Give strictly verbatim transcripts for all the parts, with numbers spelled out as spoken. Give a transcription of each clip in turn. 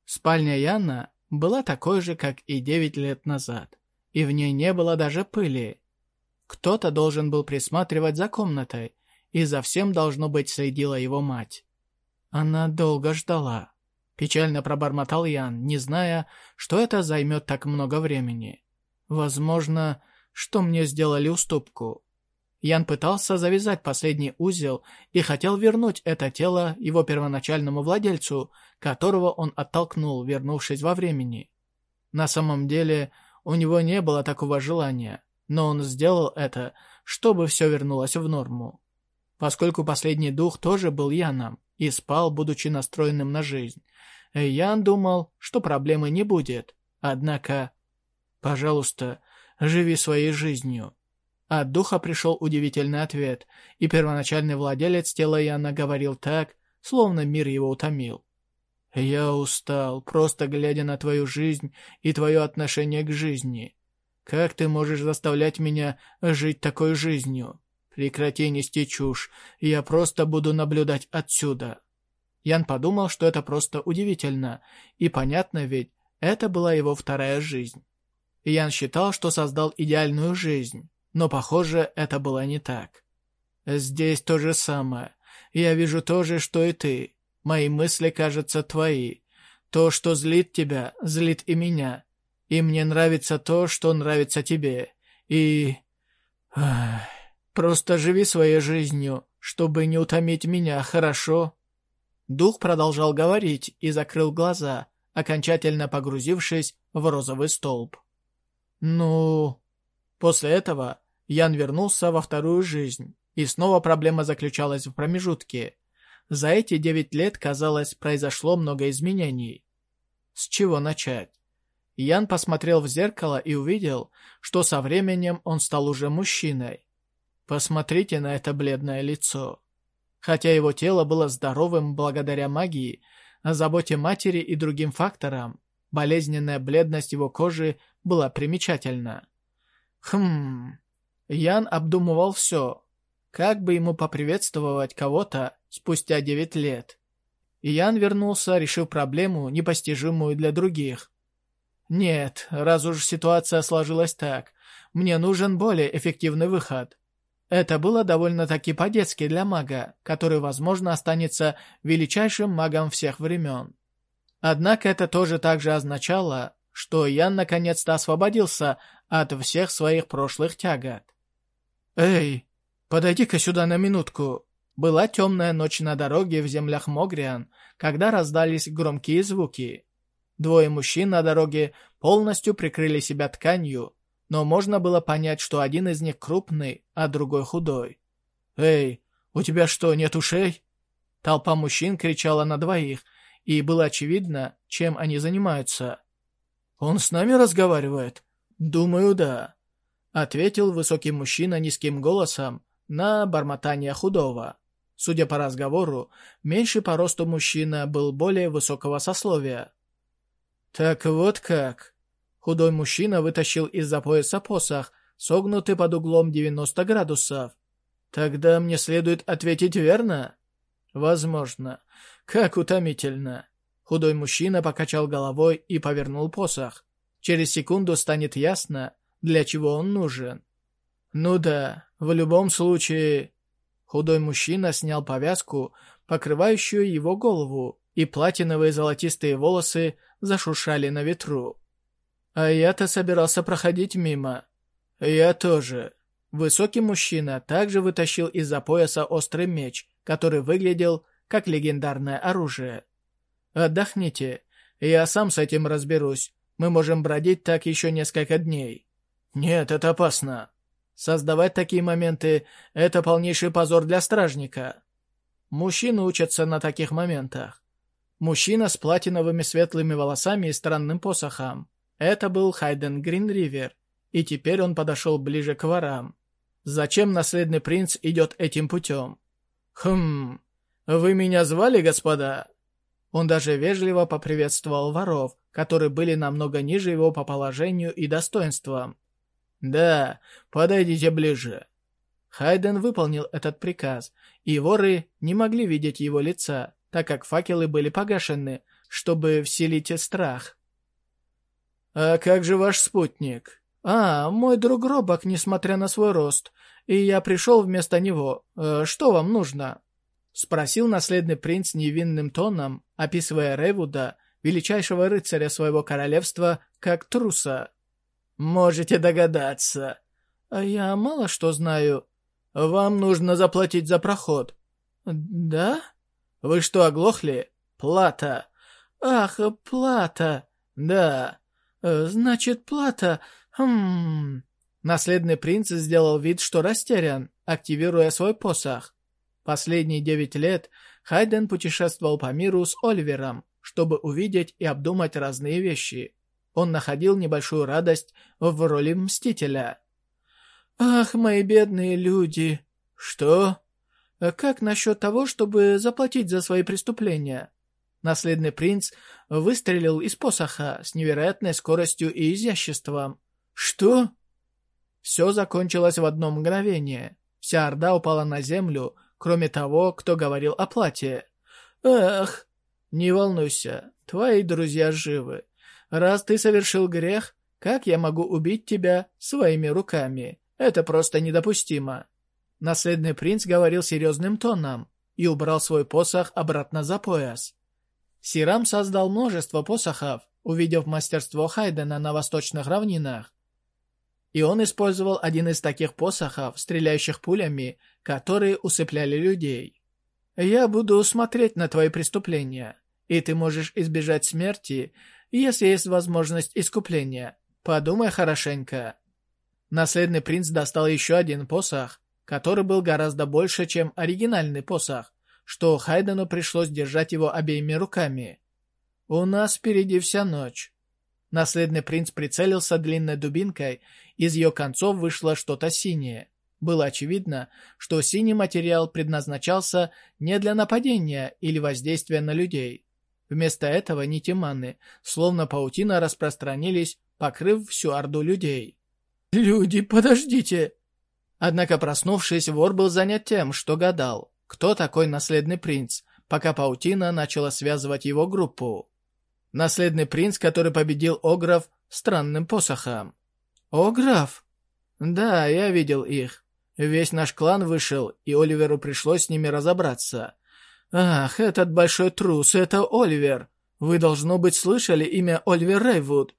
Спальня Яна была такой же, как и девять лет назад, и в ней не было даже пыли. Кто-то должен был присматривать за комнатой, и за всем, должно быть, следила его мать. Она долго ждала. Печально пробормотал Ян, не зная, что это займет так много времени. Возможно, что мне сделали уступку. Ян пытался завязать последний узел и хотел вернуть это тело его первоначальному владельцу, которого он оттолкнул, вернувшись во времени. На самом деле, у него не было такого желания, но он сделал это, чтобы все вернулось в норму. Поскольку последний дух тоже был Яном и спал, будучи настроенным на жизнь, Ян думал, что проблемы не будет. Однако, пожалуйста, живи своей жизнью. От духа пришел удивительный ответ, и первоначальный владелец тела Яна говорил так, словно мир его утомил. «Я устал, просто глядя на твою жизнь и твое отношение к жизни. Как ты можешь заставлять меня жить такой жизнью? Прекрати нести чушь, я просто буду наблюдать отсюда». Ян подумал, что это просто удивительно, и понятно ведь, это была его вторая жизнь. Ян считал, что создал идеальную жизнь, но, похоже, это было не так. «Здесь то же самое. Я вижу то же, что и ты. Мои мысли, кажется, твои. То, что злит тебя, злит и меня. И мне нравится то, что нравится тебе. И... Ах, просто живи своей жизнью, чтобы не утомить меня, хорошо?» Дух продолжал говорить и закрыл глаза, окончательно погрузившись в розовый столб. «Ну...» После этого Ян вернулся во вторую жизнь, и снова проблема заключалась в промежутке. За эти девять лет, казалось, произошло много изменений. С чего начать? Ян посмотрел в зеркало и увидел, что со временем он стал уже мужчиной. Посмотрите на это бледное лицо. Хотя его тело было здоровым благодаря магии, заботе матери и другим факторам, болезненная бледность его кожи была примечательна. Хм... Ян обдумывал все. Как бы ему поприветствовать кого-то спустя девять лет? И Ян вернулся, решив проблему, непостижимую для других. Нет, раз уж ситуация сложилась так, мне нужен более эффективный выход. Это было довольно-таки по-детски для мага, который, возможно, останется величайшим магом всех времен. Однако это тоже также означало, что Ян наконец-то освободился от всех своих прошлых тягот. «Эй, подойди-ка сюда на минутку!» Была темная ночь на дороге в землях Могриан, когда раздались громкие звуки. Двое мужчин на дороге полностью прикрыли себя тканью, но можно было понять, что один из них крупный, а другой худой. «Эй, у тебя что, нет ушей?» Толпа мужчин кричала на двоих, и было очевидно, чем они занимаются. «Он с нами разговаривает?» «Думаю, да», — ответил высокий мужчина низким голосом на бормотание худого. Судя по разговору, меньший по росту мужчина был более высокого сословия. «Так вот как». Худой мужчина вытащил из-за пояса посох, согнутый под углом девяносто градусов. «Тогда мне следует ответить верно?» «Возможно. Как утомительно». Худой мужчина покачал головой и повернул посох. Через секунду станет ясно, для чего он нужен. «Ну да, в любом случае...» Худой мужчина снял повязку, покрывающую его голову, и платиновые золотистые волосы зашуршали на ветру. «А я-то собирался проходить мимо». «Я тоже». Высокий мужчина также вытащил из-за пояса острый меч, который выглядел как легендарное оружие. «Отдохните, я сам с этим разберусь. Мы можем бродить так еще несколько дней». «Нет, это опасно». Создавать такие моменты – это полнейший позор для стражника. Мужчины учатся на таких моментах. Мужчина с платиновыми светлыми волосами и странным посохом. Это был Хайден Гринривер, и теперь он подошел ближе к ворам. Зачем наследный принц идет этим путем? «Хм, вы меня звали, господа?» Он даже вежливо поприветствовал воров, которые были намного ниже его по положению и достоинствам. «Да, подойдите ближе». Хайден выполнил этот приказ, и воры не могли видеть его лица, так как факелы были погашены, чтобы вселить страх. «А как же ваш спутник?» «А, мой друг робок, несмотря на свой рост, и я пришел вместо него. Э, что вам нужно?» Спросил наследный принц невинным тоном, описывая Рейвуда, величайшего рыцаря своего королевства, как труса. «Можете догадаться». «А я мало что знаю». «Вам нужно заплатить за проход». «Да?» «Вы что, оглохли? Плата». «Ах, плата». «Да». «Значит, плата. Хм...» Наследный принц сделал вид, что растерян, активируя свой посох. Последние девять лет Хайден путешествовал по миру с Оливером, чтобы увидеть и обдумать разные вещи. Он находил небольшую радость в роли мстителя. «Ах, мои бедные люди!» «Что?» «Как насчет того, чтобы заплатить за свои преступления?» Наследный принц выстрелил из посоха с невероятной скоростью и изяществом. «Что?» Все закончилось в одно мгновение. Вся орда упала на землю, кроме того, кто говорил о плате. «Эх, не волнуйся, твои друзья живы. Раз ты совершил грех, как я могу убить тебя своими руками? Это просто недопустимо». Наследный принц говорил серьезным тоном и убрал свой посох обратно за пояс. Сирам создал множество посохов, увидев мастерство Хайдена на восточных равнинах. И он использовал один из таких посохов, стреляющих пулями, которые усыпляли людей. «Я буду смотреть на твои преступления, и ты можешь избежать смерти, если есть возможность искупления. Подумай хорошенько». Наследный принц достал еще один посох, который был гораздо больше, чем оригинальный посох, что Хайдену пришлось держать его обеими руками. «У нас впереди вся ночь». Наследный принц прицелился длинной дубинкой, из ее концов вышло что-то синее. Было очевидно, что синий материал предназначался не для нападения или воздействия на людей. Вместо этого нити маны, словно паутина, распространились, покрыв всю орду людей. «Люди, подождите!» Однако, проснувшись, вор был занят тем, что гадал, кто такой наследный принц, пока паутина начала связывать его группу. Наследный принц, который победил Огров странным посохом. «Огров?» «Да, я видел их. Весь наш клан вышел, и Оливеру пришлось с ними разобраться. Ах, этот большой трус, это Оливер. Вы, должно быть, слышали имя Оливер Рейвуд.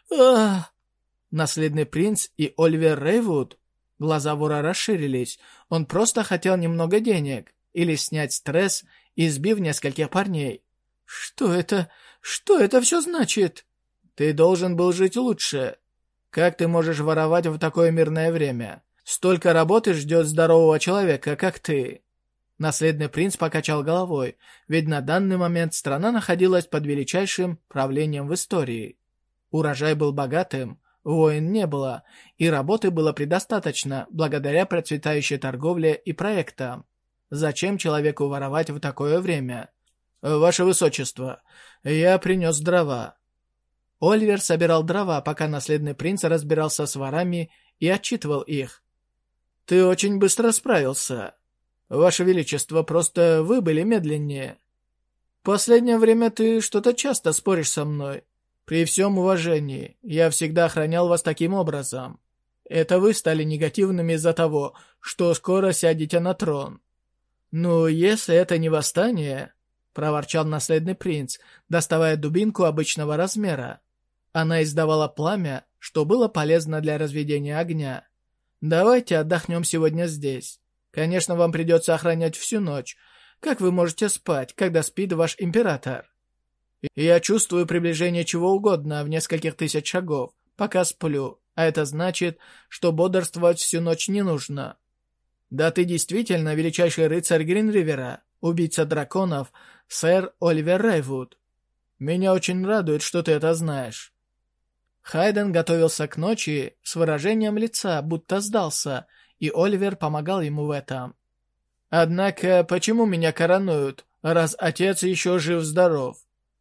Ах!» Наследный принц и Оливер Рейвуд? Глаза вора расширились. Он просто хотел немного денег или снять стресс, избив нескольких парней. «Что это? Что это все значит?» «Ты должен был жить лучше. Как ты можешь воровать в такое мирное время? Столько работы ждет здорового человека, как ты». Наследный принц покачал головой, ведь на данный момент страна находилась под величайшим правлением в истории. Урожай был богатым, войн не было, и работы было предостаточно благодаря процветающей торговле и проектам. Зачем человеку воровать в такое время? «Ваше Высочество, я принес дрова». Оливер собирал дрова, пока наследный принц разбирался с ворами и отчитывал их. «Ты очень быстро справился. Ваше Величество, просто вы были медленнее. В последнее время ты что-то часто споришь со мной. При всем уважении, я всегда охранял вас таким образом. Это вы стали негативными из-за того, что скоро сядете на трон. Ну, если это не восстание...» — проворчал наследный принц, доставая дубинку обычного размера. Она издавала пламя, что было полезно для разведения огня. «Давайте отдохнем сегодня здесь. Конечно, вам придется охранять всю ночь. Как вы можете спать, когда спит ваш император?» «Я чувствую приближение чего угодно в нескольких тысяч шагов, пока сплю, а это значит, что бодрствовать всю ночь не нужно». «Да ты действительно величайший рыцарь Гринривера, убийца драконов, сэр Оливер Рейвуд. Меня очень радует, что ты это знаешь». Хайден готовился к ночи с выражением лица, будто сдался, и Оливер помогал ему в этом. «Однако, почему меня коронуют, раз отец еще жив-здоров?»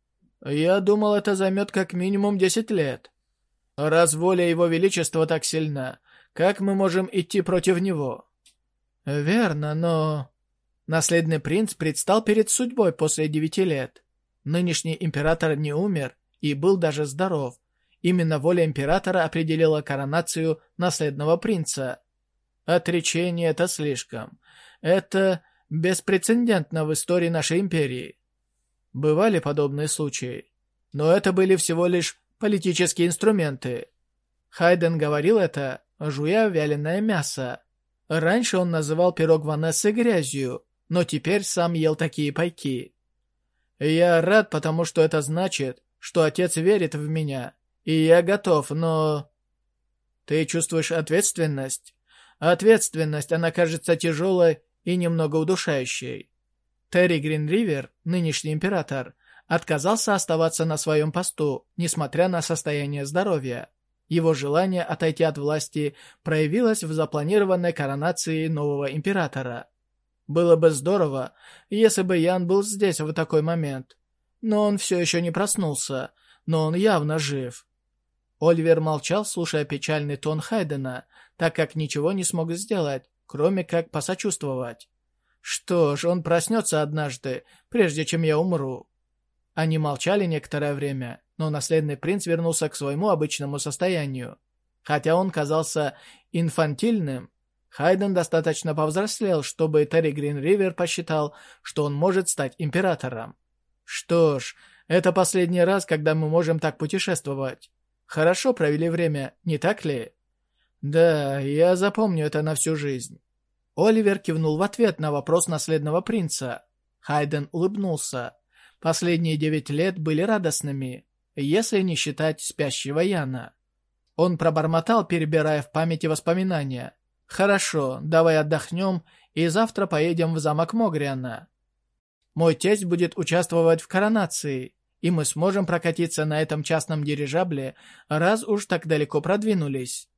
«Я думал, это займет как минимум десять лет. Раз воля его величества так сильна, как мы можем идти против него?» «Верно, но...» Наследный принц предстал перед судьбой после девяти лет. Нынешний император не умер и был даже здоров. Именно воля императора определила коронацию наследного принца. Отречение — это слишком. Это беспрецедентно в истории нашей империи. Бывали подобные случаи, но это были всего лишь политические инструменты. Хайден говорил это, жуя вяленое мясо. Раньше он называл пирог Ванессы грязью, но теперь сам ел такие пайки. Я рад, потому что это значит, что отец верит в меня, и я готов, но... Ты чувствуешь ответственность? Ответственность, она кажется тяжелой и немного удушающей. Терри Гринривер, нынешний император, отказался оставаться на своем посту, несмотря на состояние здоровья. Его желание отойти от власти проявилось в запланированной коронации нового императора. Было бы здорово, если бы Ян был здесь в такой момент. Но он все еще не проснулся, но он явно жив. Оливер молчал, слушая печальный тон Хайдена, так как ничего не смог сделать, кроме как посочувствовать. Что ж, он проснется однажды, прежде чем я умру. Они молчали некоторое время, но наследный принц вернулся к своему обычному состоянию. Хотя он казался инфантильным, Хайден достаточно повзрослел, чтобы Терри Гринривер посчитал, что он может стать императором. Что ж, это последний раз, когда мы можем так путешествовать. Хорошо провели время, не так ли? Да, я запомню это на всю жизнь. Оливер кивнул в ответ на вопрос наследного принца. Хайден улыбнулся. Последние девять лет были радостными, если не считать спящего Яна. Он пробормотал, перебирая в памяти воспоминания. «Хорошо, давай отдохнем, и завтра поедем в замок Могриана. Мой тесть будет участвовать в коронации, и мы сможем прокатиться на этом частном дирижабле, раз уж так далеко продвинулись».